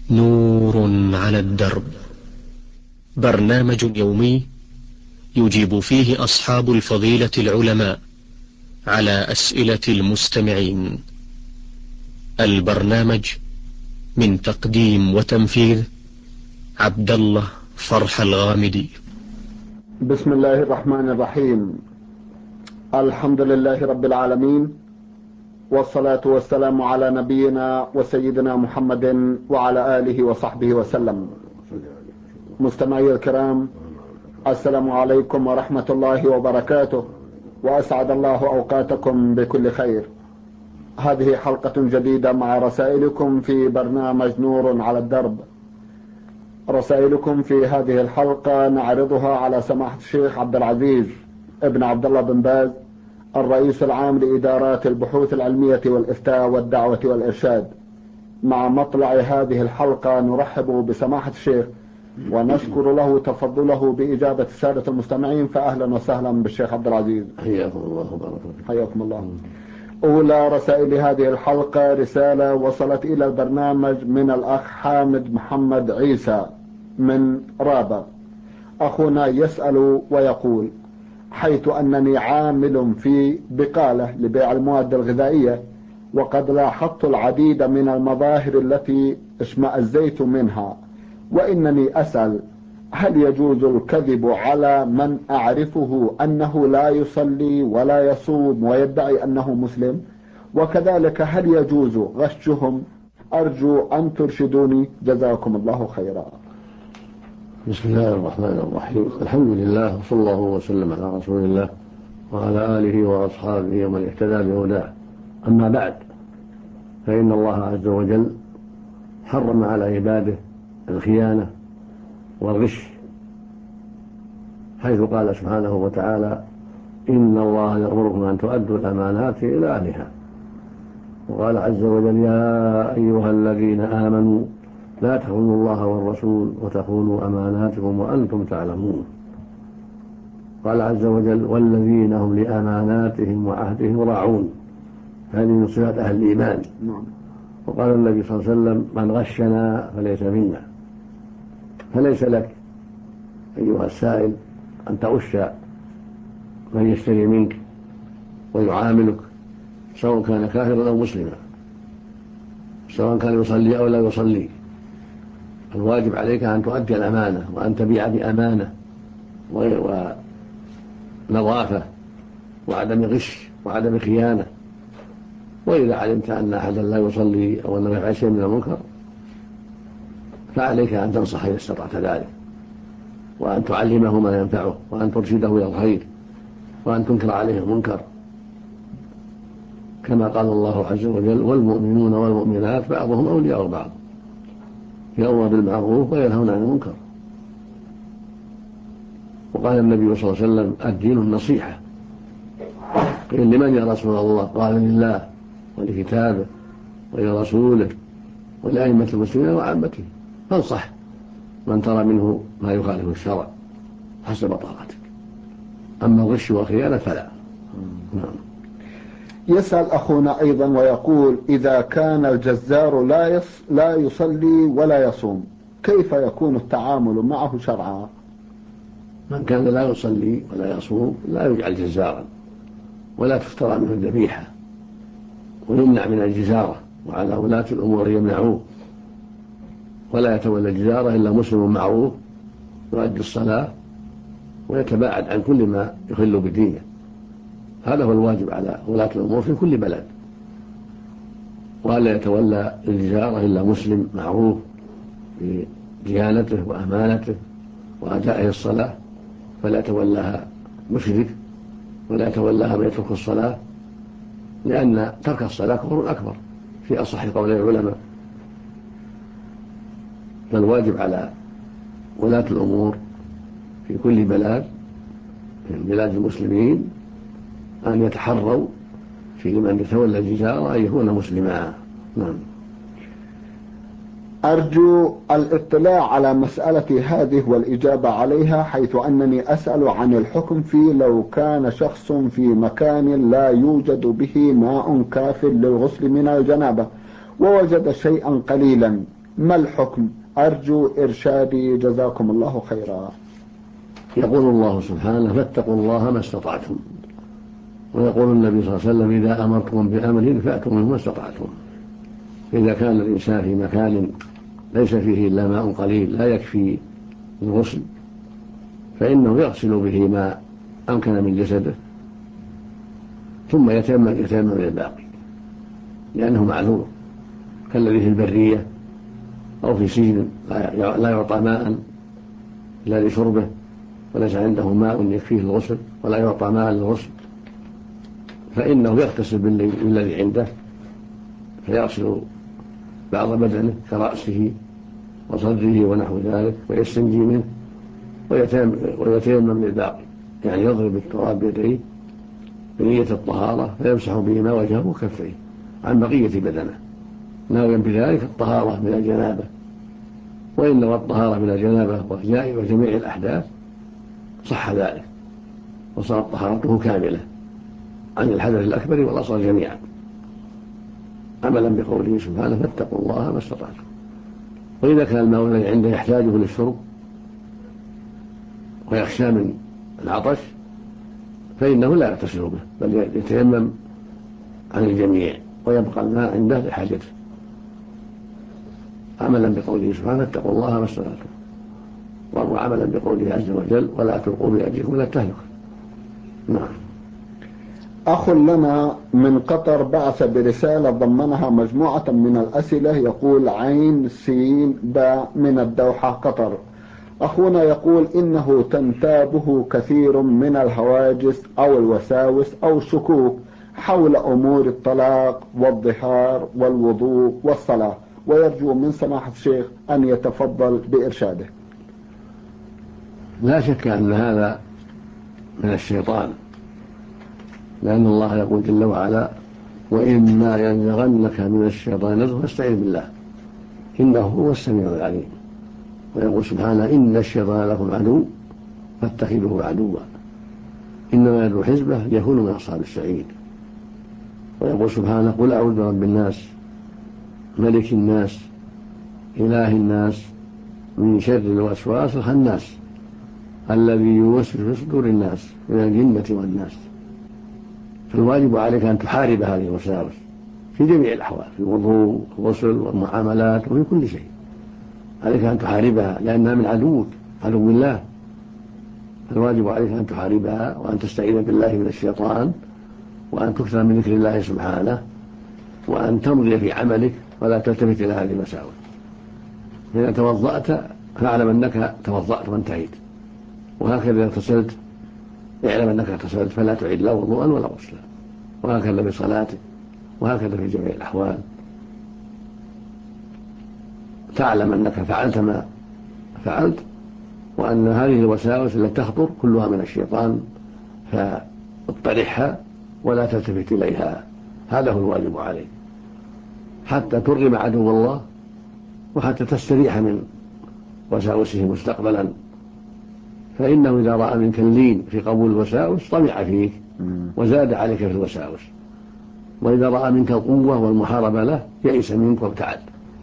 نور على الدرب، برنامج يومي يجيب فيه أصحاب الفضيلة العلماء على أسئلة المستمعين. البرنامج من تقديم وتنفيذ عبد الله فرح الغامدي. بسم الله الرحمن الرحيم. الحمد لله رب العالمين، والصلاة والسلام على نبينا وسيدنا محمد وعلى آله وصحبه وسلم. مستمعي الكرام، السلام عليكم ورحمة الله وبركاته، وأسعد الله أوقاتكم بكل خير. هذه حلقة جديدة مع رسائلكم في برنامج نور على الدرب. رسائلكم في هذه الحلقة نعرضها على سماحة الشيخ عبد العزيز ابن عبد الله بن باز، الرئيس العام لإدارات البحوث العلمية والإفتاء والدعوة والإرشاد. مع مطلع هذه الحلقة نرحب بسماحة الشيخ ونشكر له تفضله بإجابة السادة المستمعين، فأهلا وسهلا بالشيخ عبد العزيز. حياكم الله وبارك فيكم. حياكم الله. أولى رسائل هذه الحلقة رسالة وصلت إلى البرنامج من الأخ حامد محمد عيسى من رابغ. أخونا يسأل ويقول: حيث أنني عامل في بقالة لبيع المواد الغذائية، وقد لاحظت العديد من المظاهر التي اشمأزيت منها، وإنني أسأل: هل يجوز الكذب على من أعرفه أنه لا يصلي ولا يصوم ويدعي أنه مسلم؟ وكذلك هل يجوز غشهم؟ أرجو أن ترشدوني، جزاكم الله خيرا. بسم الله الرحمن الرحيم. الحمد لله، وصلى الله وسلم على رسول الله وعلى آله وأصحابه ومن اهتدى بهداه. أما بعد، فإن الله عز وجل حرم على عباده الخيانة والغش، حيث قال سبحانه وتعالى: إن الله يأمركم أن تؤدوا الأمانات إلى أهلها. وقال عز وجل: يا أيها الذين آمنوا لا تخونوا الله والرسول وتخونوا أماناتكم وأنتم تعلمون. قال عز وجل: والذين هم لأماناتهم وعهدهم راعون. هذه من صفات أهل الإيمان. وقال النبي صلى الله عليه وسلم: من غشنا فليس منا. فليس لك أيها السائل أن تغش من يشتري منك ويعاملك، سواء كان كافرا أو مسلما، سواء كان يصلي أو لا يصلي. الواجب عليك أن تؤدي الأمانة، وأن تبيع بأمانة ونظافة وعدم غش وعدم خيانة. وإذا علمت أن أحدا لا يصلي أو أنه يفعل شيء من المنكر، فعليك أن تنصح إذا استطعت ذلك، وأن تعلمه ما ينفعه، وأن ترشده إلى الخير، وأن تنكر عليه المنكر، كما قال الله عز وجل: والمؤمنون والمؤمنات بعضهم أولياء بعض يأمرون بالمعروف وينهون عن المنكر. وقال النبي صلى الله عليه وسلم: الدين النصيحة. قيل: لمن يا رسول الله؟ قال: لله ولكتابه ولرسوله ولأئمة المسلمين وعامته. فانصح من ترى منه ما يخالف الشرع حسب طاقتك. أما الغش والخيانة فلا. نعم. يسأل أخونا أيضا ويقول: إذا كان الجزار لا يصلي ولا يصوم، كيف يكون التعامل معه شرعا؟ من كان لا يصلي ولا يصوم لا يجعل جزارا، ولا تفترى منه الذبيحة، ويمنع من الجزارة، وعلى ولاة الأمور يمنعوه. ولا يتولى الجزارة إلا مسلم معروف يؤدي الصلاة ويتباعد عن كل ما يخل بدينه. هذا هو الواجب على ولاة الأمور في كل بلد. ولا يتولى الجزارة إلا مسلم معروف بديانته وأمانته وأدائه الصلاة، فلا يتولاها مشرك، ولا يتولاها من يترك الصلاة، لأن ترك الصلاة كفر أكبر في أصح قولي العلماء. فالواجب على ولاة الأمور في كل بلد من بلاد المسلمين أن يتحروا في من يتولى الجزارة أن يكون مسلما. نعم. أرجو الاطلاع على مسألة هذه والإجابة عليها، حيث أنني أسأل عن الحكم في لو كان شخص في مكان لا يوجد به ماء كاف للغسل من الجنابة، ووجد شيئا قليلا ما الحكم؟ أرجو إرشادي جزاكم الله خيرا. يقول الله سبحانه: فاتقوا الله ما استطعتم. ويقول النبي صلى الله عليه وسلم: إذا أمرتم بأمر فأتوا منه ما استطعتم. إذا كان الإنسان في مكان ليس فيه إلا ماء قليل لا يكفي الغسل، فإنه يغسل به ما أمكن من جسده ثم يتيمم للباقي، لأنه معذور، كالذي في البرية أو في سجن لا يعطى ماء إلا لشربه وليس عنده ماء يكفيه الغسل ولا يعطى ماء للغسل، فإنه يغتسل بالذي عنده، فيغسل بعض بدنه كرأسه وصدره ونحو ذلك ويستنجي منه ويتيمم للباقي، يعني يضرب التراب بيديه بنية الطهارة فيمسح بهما وجهه وكفيه عن بقية بدنه ناويا بذلك الطهارة من الجنابة. وإن نوى الطهارة من الجنابة وجميع الأحداث صح ذلك وصارت طهارته كاملة عن الحدث الأكبر والأصغر جميعا، عملا بقوله سبحانه: فاتقوا الله ما استطعتم. وإذا كان الماء الذي عنده يحتاجه للشرب ويخشى من العطش فإنه لا يغتسل به، بل يتيمم عن الجميع ويبقى الماء عنده لحاجته، عملا بقوله سبحانه: فاتقوا الله ما استطعتم، وعملا بقوله عز وجل: ولا تلقوا بأيديكم إلى التهلكة. نعم. أخ لنا من قطر بعث برسالة ضمنها مجموعة من الأسئلة، يقول: عين سين باء من الدوحة قطر. أخونا يقول إنه تنتابه كثير من الهواجس أو الوساوس أو الشكوك حول أمور الطلاق والظهار والوضوء والصلاة، ويرجو من سماحة الشيخ أن يتفضل بإرشاده. لا شك أن هذا من الشيطان، لأن الله يقول جل وعلا: وإما ينزغنك من الشيطان نزغ فاستعذ بالله إنه هو السميع العليم. ويقول سبحانه: إن الشيطان لكم عدو فاتخذوه عدوا إنما يدعو حزبه ليكونوا من أصحاب السعير. ويقول سبحانه: قل أعوذ برب الناس ملك الناس إله الناس من شر الوسواس الخناس الذي يوسوس في صدور الناس من الجنة والناس. فالواجب عليك أن تحارب هذه الوساوس في جميع الأحوال، في الوضوء والغسل والمعاملات وفي كل شيء، عليك أن تحاربها لأنها من عدوك، عدو الله. الواجب عليك أن تحاربها وأن تستعيذ بالله من الشيطان وأن تكثر من ذكر الله سبحانه وأن تمضي في عملك ولا تلتفت إلى هذه المساوئ. إذا توضأت فاعلم أنك توضأت وانتهيت، وهكذا اغتسلت اعلم أنك اغتسلت فلا تعيد لا وضوءا ولا غسلا، وهكذا في صلاتك وهكذا في جميع الأحوال. تعلم أنك فعلت ما فعلت وأن هذه الوساوس التي تخطر كلها من الشيطان، فاطرحها ولا تلتفت إليها. هذا هو الواجب عليك حتى ترغم عدو الله وحتى تستريح من وساوسه مستقبلا، فإنه إذا رأى منك اللين في قبول الوساوس طمع فيك وزاد عليك في الوساوس، وإذا رأى منك القوة والمحاربة له يئس منك وابتعد.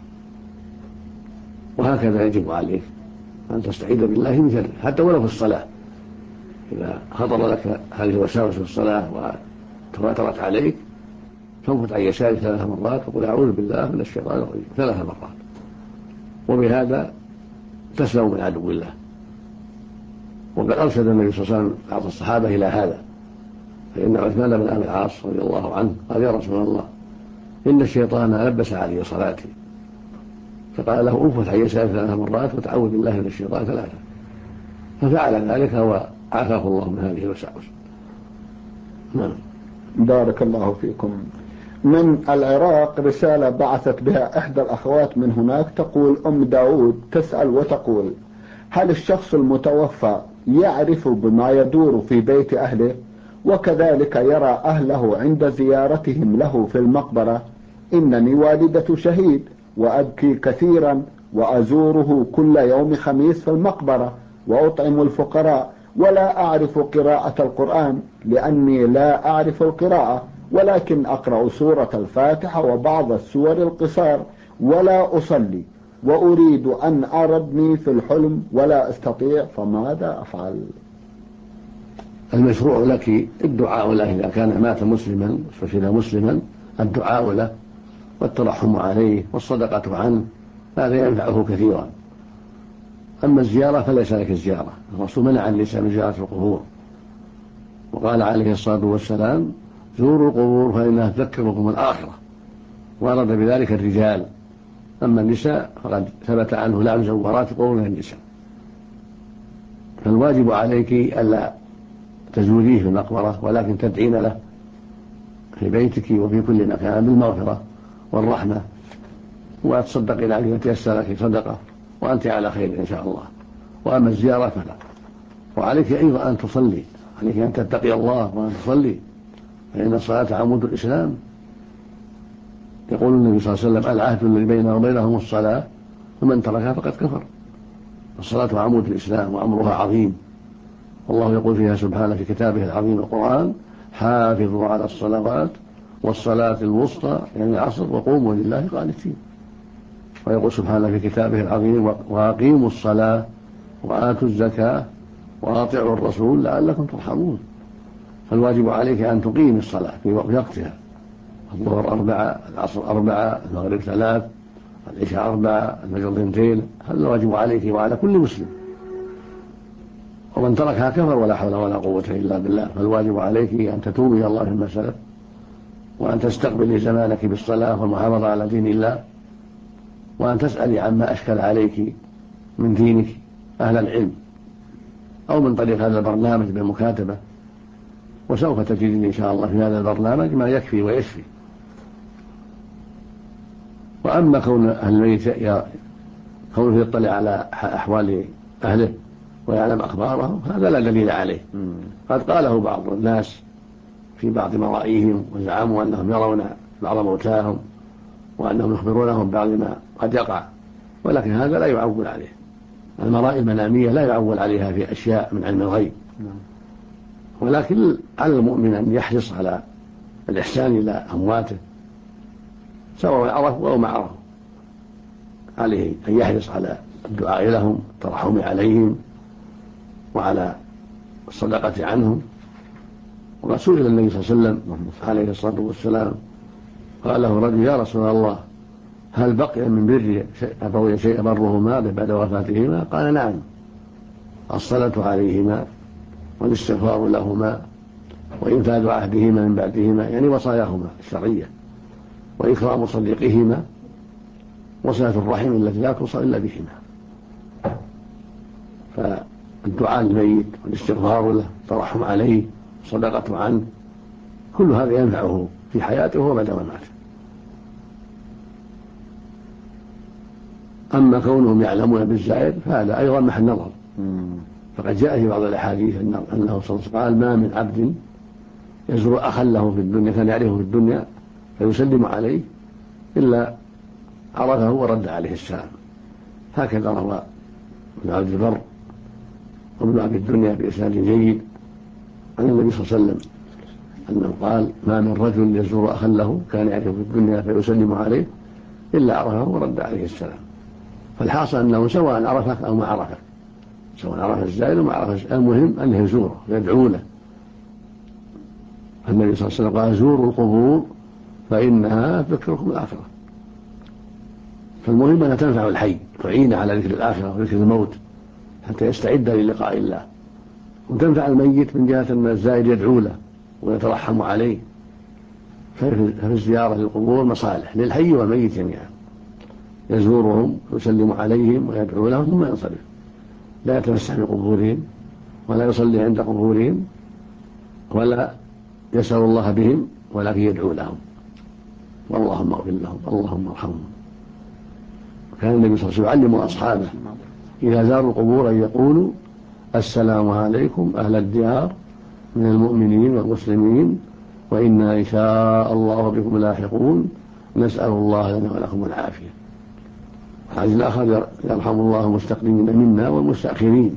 وهكذا يجب عليك أن تستعيذ بالله من شره حتى ولو في الصلاة. إذا خطر لك هذه الوساوس في الصلاة وتواترت عليك فانفت عن يسارك 3 مرات وقل أعوذ بالله من الشيطان الرجيم 3 مرات، وبهذا تسلم من عدو الله. وقد أرشد النبي صلى الله عليه وسلم بعض الصحابة إلى هذا، فإن عثمان بن أبي العاص رضي الله عنه قال: يا رسول الله إن الشيطان لبس علي صلاتي، فقال له: انفث عن يسارك 3 مرات وتعوذ بالله من الشيطان 3، ففعل ذلك وعافاه الله من هذه الوساوس. نعم. بارك الله فيكم. من العراق رسالة بعثت بها إحدى الأخوات من هناك، تقول أم داود تسأل وتقول: هل الشخص المتوفى يعرف بما يدور في بيت أهله وكذلك يرى أهله عند زيارتهم له في المقبرة؟ إنني والدة شهيد وأبكي كثيرا وأزوره كل يوم خميس في المقبرة وأطعم الفقراء، ولا أعرف قراءة القرآن لأني لا أعرف القراءة، ولكن أقرأ سورة الفاتحة وبعض السور القصار ولا أصلي، وأريد أن أرى ابني في الحلم ولا أستطيع، فماذا أفعل؟ المشروع لك الدعاء له إذا كان مات مسلما فشل مسلما، الدعاء له والترحم عليه والصدقة عنه، هذا ينفعه كثيرا. أما الزيارة فليس لك الزيارة، الرسول منع النساء من زيارة القبور، وقال عليه الصلاة والسلام: زوروا القبور فإنها تذكركم الآخرة، وأراد بذلك الرجال. أما النساء فقد ثبت عنه لعن زوارات القبور من النساء. فالواجب عليك ألا تزوريه في المقبرة، ولكن تدعين له في بيتك وفي كل مكان بالمغفرة والرحمة، وتصدقين عليه وتيسر لك صدقة، وأنت على خير إن شاء الله. وأما الزيارة فلا. وعليك أيضا أن تصلي، عليك أن تتقي الله وأن تصلي، فإن الصلاة عمود الإسلام. يقول النبي صلى الله عليه وسلم: العهد الذي بيننا وبينهم الصلاة، فمن تركها فقد كفر. الصلاة عمود الإسلام وأمرها عظيم، والله يقول فيها سبحانه في كتابه العظيم القرآن: حافظوا على الصلوات والصلاة الوسطى، يعني العصر، وقوموا لله قانتين. ويقول سبحانه في كتابه العظيم: وأقيموا الصلاة وآتوا الزكاة وأطيعوا الرسول لعلكم ترحمون. فالواجب عليك أن تقيم الصلاة في وقتها، الظهر 4، العصر 4، المغرب 3، العشاء 4، الفجر 2. هذا الواجب عليك وعلى كل مسلم، ومن تركها كفر ولا حول ولا قوة إلا بالله. فالواجب عليك أن تتوبي إلى الله مما سلف، وأن تستقبلي زمانك بالصلاة والمحافظة على دين الله، وأن تسألي عما أشكل عليك من دينك أهل العلم، أو من طريق هذا البرنامج بالمكاتبة، وسوف تجدين إن شاء الله في هذا البرنامج ما يكفي ويشفي. وأما كون أهل الميت كونه يطلع على أحوال أهله ويعلم أخبارهم، هذا لا دليل عليه. قد قاله بعض الناس في بعض مرائيهم، وزعموا أنهم يرون بعض موتاهم وأنهم يخبرونهم بعض ما قد يقع، ولكن هذا لا يعول عليه. المرائي المنامية لا يعول عليها في أشياء من علم الغيب، ولكن على المؤمن أن يحرص على الإحسان إلى أمواته سواء عرفوا أو ما عرفوا. عليه أن يحرص على الدعاء لهم، الترحم عليهم، وعلى الصدقة عنهم. وقد سئل النبي صلى الله عليه وسلم عليه الصلاة والسلام، قال له رجل: يا رسول الله، هل بقي من بر أبوي شيء أبرهما بعد وفاتهما؟ قال: نعم، الصلاة عليهما والاستغفار لهما وإنفاذ عهدهما من بعدهما، يعني وصاياهما الشرعية، وإكرام صديقهما، وصلة الرحم التي لا توصل إلا بهما. فالدعاء للميت والاستغفار له، الترحم عليه، الصدقة عنه، كل هذا ينفعه في حياته وبعد مماته. أما كونهم يعلمون بالزائر فهذا أيضا محل نظر. فقد جاء في بعض الأحاديث أنه صلى الله عليه وسلم قال: ما من عبد يزور أخا له في الدنيا كان يعرفه في الدنيا فيسلم عليه إلا عرفه ورد عليه السلام. هكذا روى ابن عبد البر وابن أبي الدنيا بإسناد جيد عن النبي صلى الله عليه وسلم أنه قال: ما من رجل يزور أخا له كان يعرفه في الدنيا فيسلم عليه إلا عرفه ورد عليه السلام. فالحاصل أنه سواء عرفك أو ما عرفك، سواء عرف الزائر وما عرف، المهم أنه يزوره ويدعو له. النبي صلى الله عليه وسلم قال: زوروا القبور فإنها تذكركم الآخرة. فالمهم أنها تنفع الحي، تعين على ذكر الآخرة وذكر الموت حتى يستعد للقاء الله، وتنفع الميت من جهة أن الزائر يدعو له ويترحم عليه. ففي الزيارة للقبور مصالح للحي والميت جميعا، يزورهم ويسلم عليهم ويدعو لهم ثم ينصرف، لا يتمسح بقبورهم ولا يصلي عند قبورهم ولا يسأل الله بهم، ولكن يدعو لهم: اللهم اغفر لهم، اللهم ارحمهم. كان النبي صلى الله عليه وسلم يعلم أصحابه إذا زاروا القبور أن يقولوا: السلام عليكم أهل الديار من المؤمنين والمسلمين، وإنا إن شاء الله بكم لاحقون، نسأل الله لنا ولكم العافية. الحديث الآخر: يرحم الله المستقدمين منا والمستأخرين،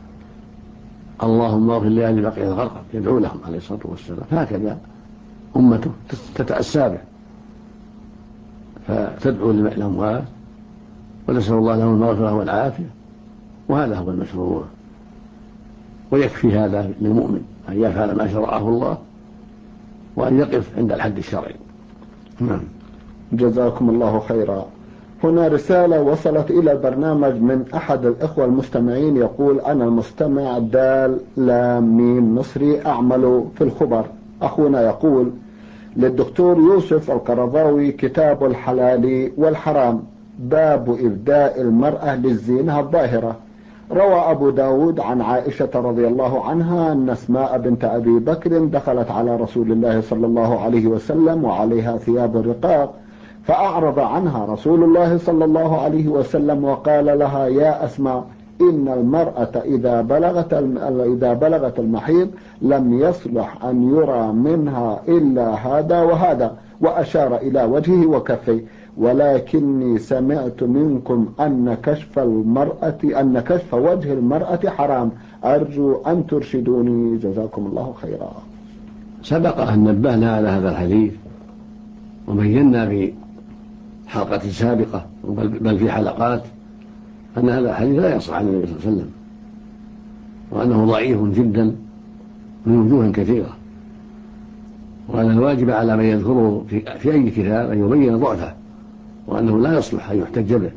اللهم اغفر لأهل بقية الغرقد، يدعو لهم عليه الصلاة والسلام. هكذا أمته تتأسى به، فتدعو للأموات ونسأل الله لهم المغفرة والعافية، وهذا هو المشروع. ويكفي هذا للمؤمن أن يفعل ما شرعه الله وأن يقف عند الحد الشرعي. نعم. جزاكم الله خيرا. هنا رسالة وصلت إلى البرنامج من أحد الإخوة المستمعين، يقول: أنا المستمع دال لام ميم مصري أعمل في الخبر. أخونا يقول: للدكتور يوسف القرضاوي كتاب الحلال والحرام، باب إبداء المرأة للزينة الظاهرة. روى أبو داود عن عائشة رضي الله عنها أن أسماء بنت أبي بكر دخلت على رسول الله صلى الله عليه وسلم وعليها ثياب رقاق، فأعرض عنها رسول الله صلى الله عليه وسلم وقال لها: يا أسماء، إن المرأة إذا بلغت المحيض لم يصلح أن يرى منها إلا هذا وهذا، وأشار إلى وجهه وكفيه، ولكني سمعت منكم أن كشف وجه المرأة حرام، أرجو أن ترشدوني، جزاكم الله خيرا. سبق أن نبهنا على هذا الحديث وبينا في حلقة سابقة بل في حلقات أن هذا الحديث لا يصح عن النبي صلى الله عليه وسلم، وأنه ضعيف جدا من وجوه كثيرة، وأن الواجب على من يذكره في أي كتاب أن يبين ضعفه، وأنه لا يصلح أن يحتج به،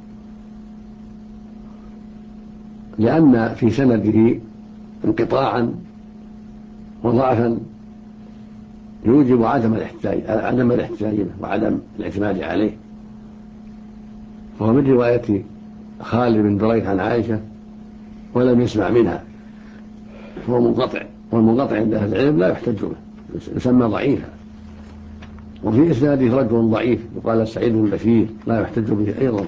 لأن في سنده انقطاعا وضعفا يوجب عدم الاحتجاج به وعدم الاعتماد عليه. فهو من رواية خالد بن دريد عن عائشة ولم يسمع منها، هو منقطع، والمنقطع عند أهل العلم لا يحتج به، يسمى ضعيفا. وفي إسناده رجل ضعيف يقال سعيد بن بشير لا يحتج به أيضا.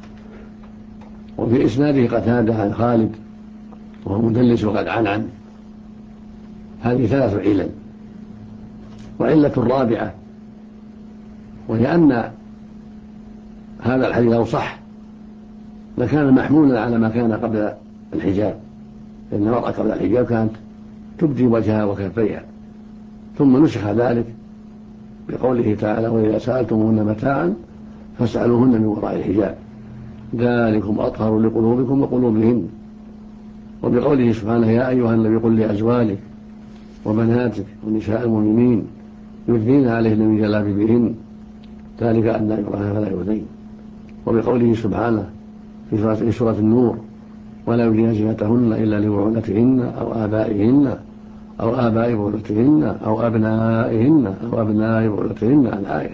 وفي إسناده قتادة عن خالد وهو مدلس وقد عنعن. هذه 3 علل. وعلة الرابعة وهي أن هذا الحديث لو صح لكان محمولا على ما كان قبل الحجاب، لأن المرأة قبل الحجاب كانت تبدي وجهها وكفيها، ثم نسخ ذلك بقوله تعالى: وإذا سألتموهن متاعا فاسألوهن من وراء الحجاب ذلكم أطهر لقلوبكم وقلوبهن. وبقوله سبحانه: يا أيها النبي قل لأزواجك وبناتك ونساء المؤمنين يدنين عليهن من جلابيبهن ذلك أدنى أن يرين فلا يؤذين. وبقوله سبحانه في سورة النور: ولا يبدين زينتهن إلا لبعولتهن أو آبائهن أو آباء بعولتهن أو أبنائهن أو أبناء بعولتهن. الآية.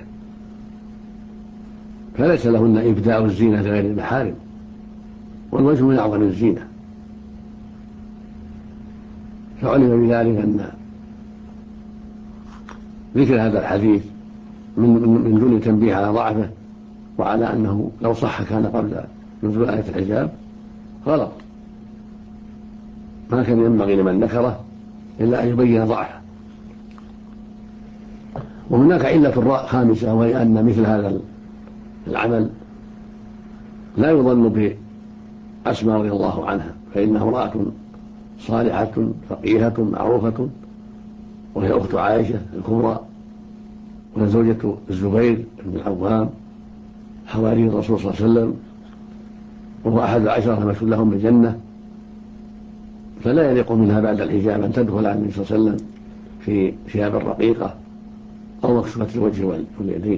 فليس لهن إبداء الزينة لغير المحارم، والوجه من أعظم الزينة. فعلم بذلك أن ذكر هذا الحديث من دون تنبيه على ضعفه وعلى أنه لو صح كان قبل نزول آية الحجاب غلط، ما كان ينبغي لمن ذكره إلا أن يبين ضعفه. وهناك علة خامسة، وهي أن مثل هذا العمل لا يظن بأسماء رضي الله عنها، فإنها امرأة صالحة فقيهة معروفة، وهي أخت عائشة الكبرى وزوجة الزبير بن العوام حواري الرسول صلى الله عليه وسلم، وهو أحد 10 المشهود لهم بالجنة، فلا يليق منها بعد الحجاب أن تدخل على النبي صلى الله عليه وسلم في ثياب رقيقة أو مكشوفة الوجه واليدين.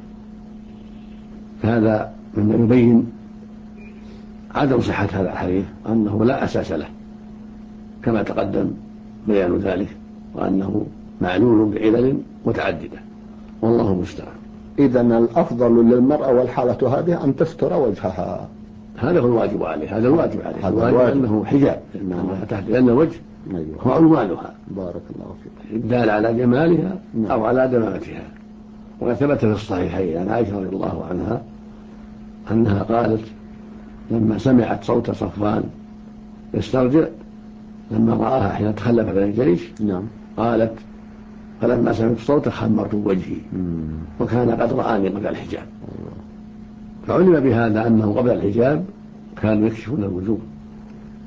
هذا مما يبين عدم صحة هذا الحديث، أنه لا أساس له كما تقدم بيان ذلك، وأنه معلول بعلل متعددة، والله المستعان. إذن الأفضل للمرأة والحالة هذه أن تستر وجهها، هذا هو الواجب عليه، هذا الواجب عليه، الواجب أنه حجاب، لأن الوجه هو عنوانها. بارك الله فيك. الدال على جمالها أو على دمامتها. وقد ثبت في الصحيحين عن عائشة رضي الله عنها أنها قالت لما سمعت صوت صفوان يسترجع لما رآها حين تخلف من الجيش، قالت: فلما سمعت صوته خمرت وجهي، وكان قد رآني قبل الحجاب. فعلم بهذا أنه قبل الحجاب كانوا يكشفون الوجوه،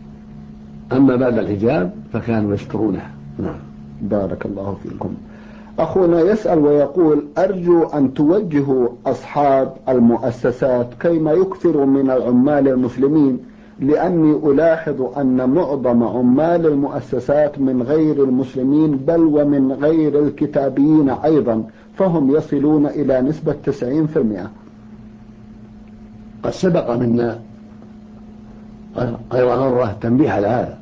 أما بعد الحجاب فكانوا يسترونها. بارك الله فيكم. أخونا يسأل ويقول: أرجو أن توجهوا أصحاب المؤسسات كيما يكثروا من العمال المسلمين، لأني ألاحظ أن معظم عمال المؤسسات من غير المسلمين بل ومن غير الكتابيين أيضا، فهم يصلون إلى نسبة 90%. قد سبق منا غير مرة التنبيه على هذا،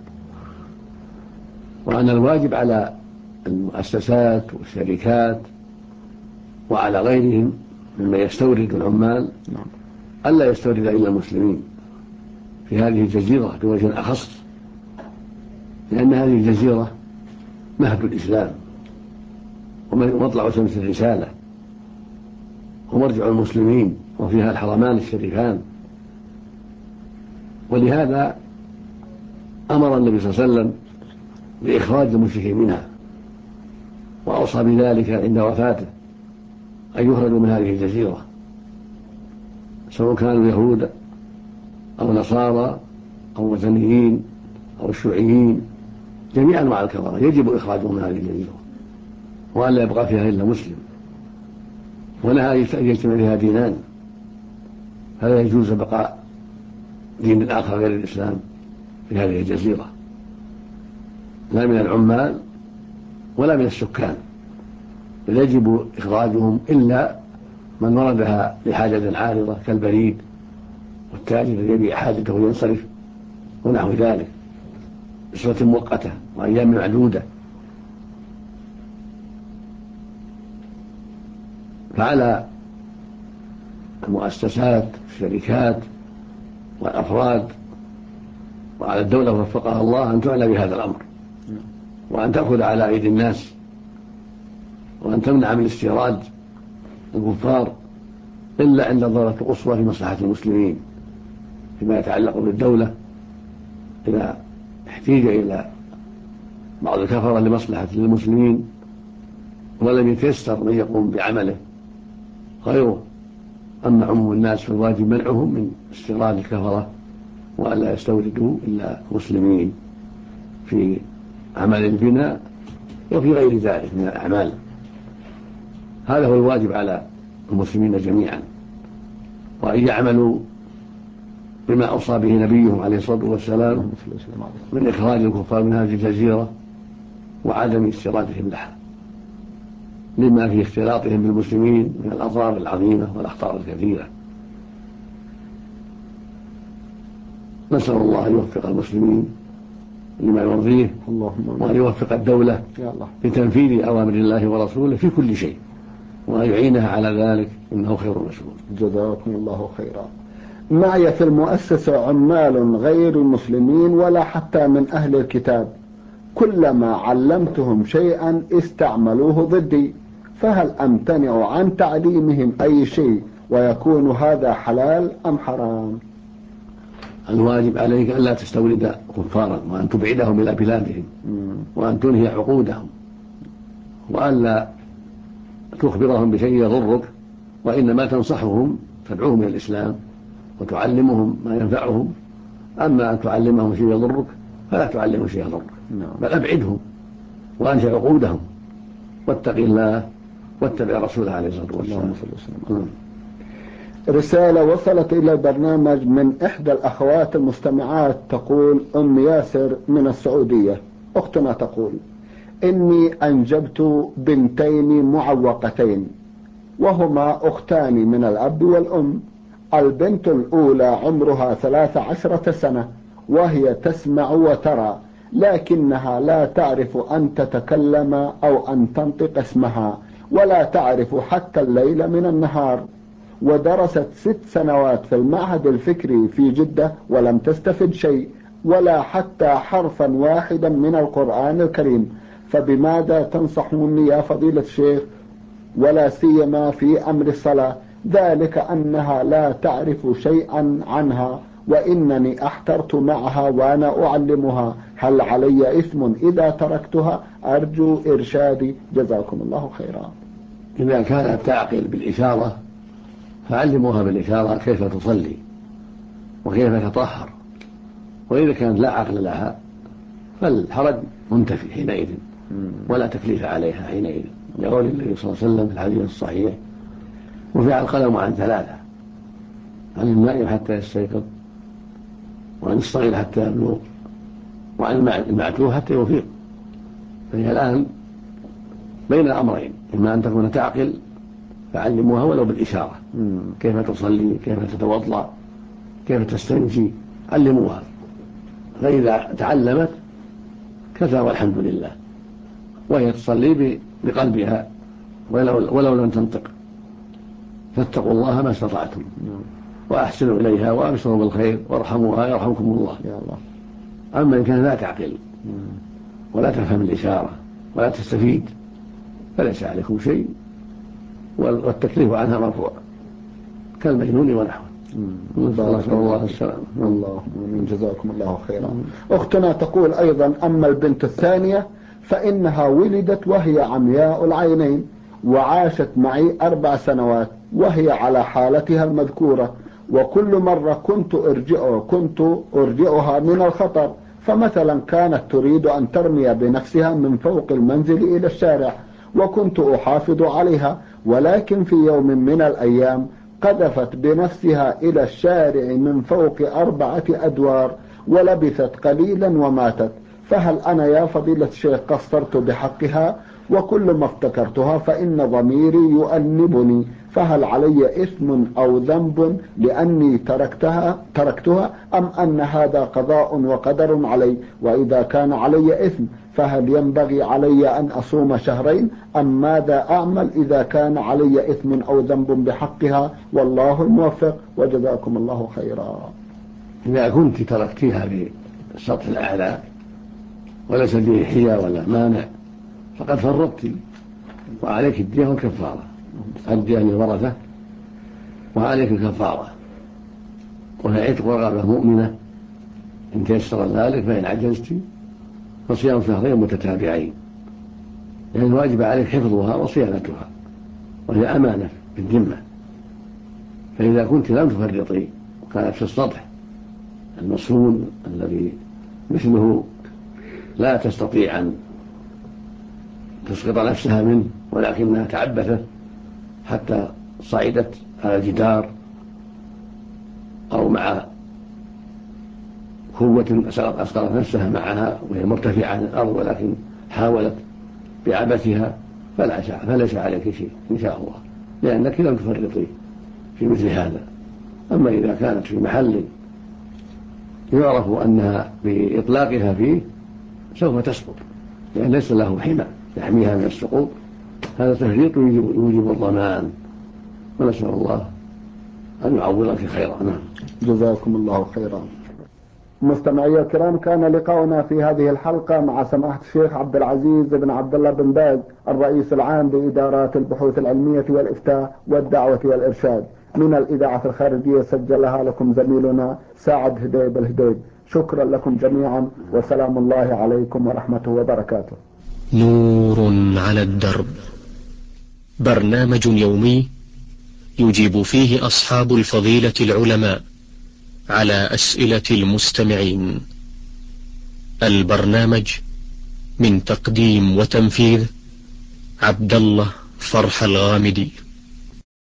وأن الواجب على المؤسسات والشركات وعلى غيرهم مما يستورد العمال ألا يستورد إلا المسلمين في هذه الجزيرة بوجه أخص، لأن هذه الجزيرة مهد الإسلام ومطلع شمس الرسالة ومرجع المسلمين، وفيها الحرمان الشريفان، ولهذا أمر النبي صلى الله عليه وسلم بإخراج المشركين منها، وأوصى بذلك عند وفاته أن يخرجوا من هذه الجزيرة، سواء كانوا يهود أو نصارى أو وثنيين أو شيوعيين، جميع أنواع الكفرة يجب إخراجهم من هذه الجزيرة، وأن لا يبقى فيها إلا مسلم، ولها أن يجتمع فيها دينان، فلا يجوز بقاء دين آخر غير الإسلام في هذه الجزيرة، لا من العمال ولا من السكان، بل يجب إخراجهم إلا من وردها لحاجة عارضة كالبريد والتاجر الذي يبيع حاجته وينصرف ونحو ذلك بصفة مؤقتة وأيام معدودة. فعلى المؤسسات والشركات والأفراد وعلى الدولة وفقها الله أن تعنى بهذا الأمر، وأن تأخذ على أيدي الناس، وأن تمنع من استيراد الكفار إلا عند الضرورة القصوى في مصلحة المسلمين فيما يتعلق بالدولة، إذا احتيج إلى بعض الكفرة لمصلحة المسلمين ولم يتيسر من يقوم بعمله غيره. أما عموم الناس فالواجب منعهم من استيراد الكفرة وألا يستوردوا إلا مسلمين في عمل البناء وفي غير ذلك من الأعمال. هذا هو الواجب على المسلمين جميعا، وأن يعملوا بما أوصى به نبيهم عليه الصلاة والسلام من إخراج الكفار من هذه الجزيرة وعدم استيرادهم لها، لما في اختلاطهم بالمسلمين من الأضرار العظيمة والأخطار الكثيرة. نسأل الله أن يوفق المسلمين لما يرضيه، وأن يوفق الدولة لتنفيذ أوامر الله ورسوله في كل شيء، وأن يعينها على ذلك، إنه خير مسؤول. جزاكم الله خيرا. معي في المؤسسة عمال غير مسلمين ولا حتى من أهل الكتاب، كلما علمتهم شيئا استعملوه ضدي، فهل أمتنع عن تعليمهم أي شيء ويكون هذا حلال أم حرام؟ الواجب عليك أن لا تستورد كفارا، وأن تبعدهم إلى بلادهم، وأن تنهي عقودهم، وأن لا تخبرهم بشيء يضرك، وإنما تنصحهم تدعوهم إلى الإسلام وتعلمهم ما ينفعهم. أما أن تعلمهم شيء يضرك فلا تعلمهم شيء يضرك، بل أبعدهم وأنهي عقودهم، واتق الله واتبع رسوله عليه الصلاة والسلام. رسالة وصلت إلى البرنامج من إحدى الأخوات المستمعات، تقول أم ياسر من السعودية. أختنا تقول: إني أنجبت بنتين معوقتين وهما أختان من الأب والأم. البنت الأولى عمرها 13 سنة وهي تسمع وترى، لكنها لا تعرف أن تتكلم أو أن تنطق اسمها، ولا تعرف حتى الليل من النهار، ودرست 6 سنوات في المعهد الفكري في جدة ولم تستفد شيء ولا حتى حرفا واحدا من القرآن الكريم، فبماذا تنصحوني يا فضيلة الشيخ، ولا سيما في أمر الصلاة، ذلك أنها لا تعرف شيئا عنها وإنني أحترت معها وأنا أعلمها، هل علي إثم إذا تركتها؟ أرجو إرشادي، جزاكم الله خيرا. إذا كانت تعقل بالإشارة فعلموها بالإشارة كيف تصلي وكيف تطهر، وإذا كانت لا عقل لها فالحرج منتفي حينئذ ولا تكليف عليها حينئذ. لقول النبي صلى الله عليه وسلم في الحديث الصحيح: رفع القلم عن ثلاثة: عن النائم حتى يستيقظ، وعن الصغير حتى يبلغ، وعن المعتوه حتى يفيق. فهي الآن بين الأمرين: إما أن تكون تعقل فعلموها ولو بالإشارة، كيف تصلي، كيف تتوضأ، كيف تستنجي، علموها. فإذا تعلمت كفى والحمد لله، وهي تصلي بقلبها ولو لم تنطق. فاتقوا الله ما استطعتم وأحسنوا إليها وأبشروا بالخير وارحموها يرحمكم الله. يا الله. أما إن كانت لا تعقل ولا تفهم الإشارة ولا تستفيد فليس عليكم شيء، والتكليف عنها مرفوع كالمجنون ونحوه. نسأل الله السلامة. الله جزاكم الله خيرا. أختنا تقول أيضا: أما البنت الثانية فإنها ولدت وهي عمياء العينين، وعاشت معي 4 سنوات وهي على حالتها المذكورة، وكل مرة كنت أرجئها من الخطر. فمثلا كانت تريد أن ترمي بنفسها من فوق المنزل إلى الشارع، وكنت أحافظ عليها، ولكن في يوم من الأيام قذفت بنفسها إلى الشارع من فوق 4 أدوار، ولبثت قليلا وماتت. فهل أنا يا فضيلة الشيخ قصرت بحقها؟ وكل ما افتكرتها فإن ضميري يؤنبني، فهل علي إثم أو ذنب لأني تركتها أم أن هذا قضاء وقدر علي؟ وإذا كان علي إثم فهل ينبغي علي أن أصوم شهرين أم ماذا أعمل إذا كان علي إثم أو ذنب بحقها؟ والله الموفق وجزاكم الله خيرا. إذا كنت تركتها بالسطح الأعلى وليس فيه حية ولا مانع فقد فرطت، وعليك الدية والكفارة. الدية للورثة وعليك الكفارة، وهي عتق رقبة مؤمنة إن تيسر ذلك، فإن عجزت فصيام شهرين متتابعين، لأن الواجب عليك حفظها وصيانتها، وهي أمانة بالذمة. فإذا كنت لم تفرطي وكانت في السطح المصون الذي مثله لا تستطيع أن تسقط نفسها منه، ولكنها تعبثت حتى صعدت على الجدار أو مع قوة أسقطت نفسها معها وهي مرتفعة عن الأرض، ولكن حاولت بعبثها فليس عليك شيء إن شاء الله، لأنك لم تفرطي في مثل هذا. أما إذا كانت في محل يعرف أنها بإطلاقها فيه سوف تسقط، لأن ليس له حمى يحميها من السقوط، هذا تفريط يوجب الضمان، ونسأل الله أن يعوضك خيرا. جزاكم الله خيرا. مستمعي الكرام، كان لقاؤنا في هذه الحلقة مع سماحة الشيخ عبد العزيز بن عبد الله بن باز، الرئيس العام لإدارات البحوث العلمية والإفتاء والدعوة والإرشاد، من الإذاعة الخارجية سجلها لكم زميلنا ساعد هديب الهديب. شكرا لكم جميعا، وسلام الله عليكم ورحمته وبركاته. نور على الدرب، برنامج يومي يجيب فيه أصحاب الفضيلة العلماء على أسئلة المستمعين. البرنامج من تقديم وتنفيذ عبد الله فرح الغامدي.